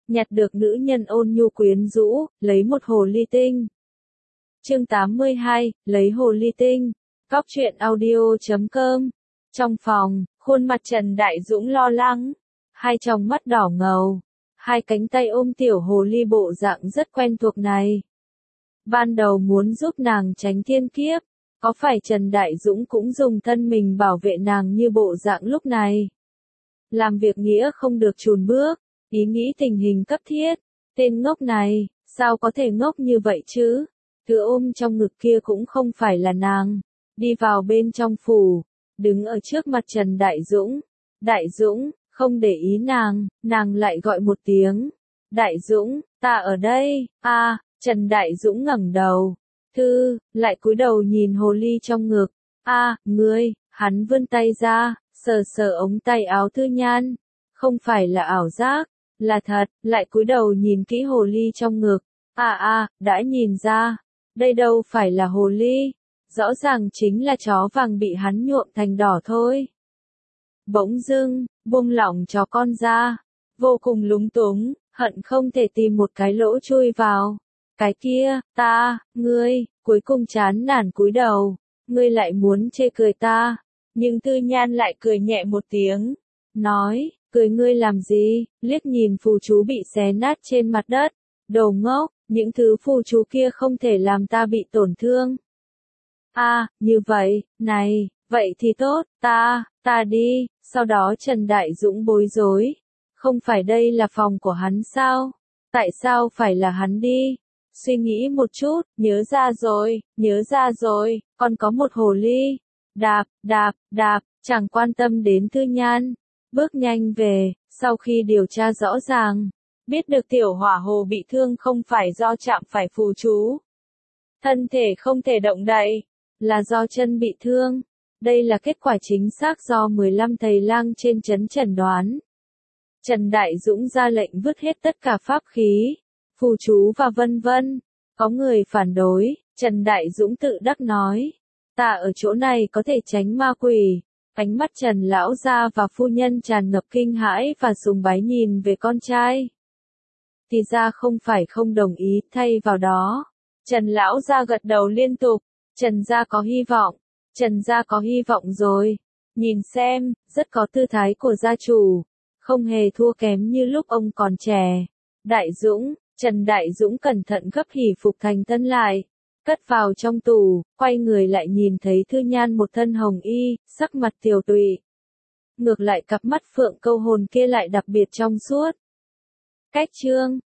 nhặt được nữ nhân ôn nhu quyến rũ, lấy một hồ ly tinh. Chương 82, lấy hồ ly tinh. Góc truyện audio.com. Trong phòng, khuôn mặt Trần Đại Dũng lo lắng, hai tròng mắt đỏ ngầu, hai cánh tay ôm tiểu hồ ly bộ dạng rất quen thuộc này. Ban đầu muốn giúp nàng tránh thiên kiếp, có phải Trần Đại Dũng cũng dùng thân mình bảo vệ nàng như bộ dạng lúc này? Làm việc nghĩa không được chùn bước, ý nghĩ tình hình cấp thiết, tên ngốc này, sao có thể ngốc như vậy chứ? Thứ ôm trong ngực kia cũng không phải là nàng. Đi vào bên trong phủ, đứng ở trước mặt Trần Đại Dũng. Đại Dũng, không để ý nàng lại gọi một tiếng. Đại Dũng, ta ở đây, Trần Đại Dũng ngẩng đầu. Lại cúi đầu nhìn hồ ly trong ngực. Ngươi, hắn vươn tay ra, sờ sờ ống tay áo Thư Nhan. Không phải là ảo giác, là thật, lại cúi đầu nhìn kỹ hồ ly trong ngực. Đã nhìn ra, đây đâu phải là hồ ly, rõ ràng chính là chó vàng bị hắn nhuộm thành đỏ thôi. Bỗng dưng, buông lỏng chó con ra, vô cùng lúng túng, hận không thể tìm một cái lỗ chui vào. Cái kia, ngươi, cuối cùng chán nản cúi đầu, ngươi lại muốn chê cười ta, nhưng Thư Nhan lại cười nhẹ một tiếng, nói, cười ngươi làm gì, liếc nhìn phù chú bị xé nát trên mặt đất, đồ ngốc, những thứ phù chú kia không thể làm ta bị tổn thương. Như vậy, này, vậy thì tốt, ta đi. Sau đó Trần Đại Dũng bối rối, không phải đây là phòng của hắn sao? Tại sao phải là hắn đi? Suy nghĩ một chút, nhớ ra rồi, còn có một hồ ly. Đạp, chẳng quan tâm đến Thư Nhan, bước nhanh về, sau khi điều tra rõ ràng, biết được tiểu hỏa hồ bị thương không phải do chạm phải phù chú. Thân thể không thể động đậy, là do chân bị thương. Đây là kết quả chính xác do 15 thầy lang trên trấn chẩn đoán. Trần Đại Dũng ra lệnh vứt hết tất cả pháp khí, phù chú và vân vân. Có người phản đối, Trần Đại Dũng tự đắc nói, ta ở chỗ này có thể tránh ma quỷ. Ánh mắt Trần lão gia và phu nhân tràn ngập kinh hãi và sùng bái nhìn về con trai. Thì ra không phải không đồng ý, thay vào đó, Trần lão gia gật đầu liên tục. Trần gia có hy vọng, Trần gia có hy vọng rồi. Nhìn xem, rất có tư thái của gia chủ, không hề thua kém như lúc ông còn trẻ. Đại Dũng, Trần Đại Dũng cẩn thận gấp hỷ phục thành tân lại, cất vào trong tủ, quay người lại nhìn thấy Thư Nhan một thân hồng y, sắc mặt tiều tụy. Ngược lại cặp mắt phượng câu hồn kia lại đặc biệt trong suốt. Cách chương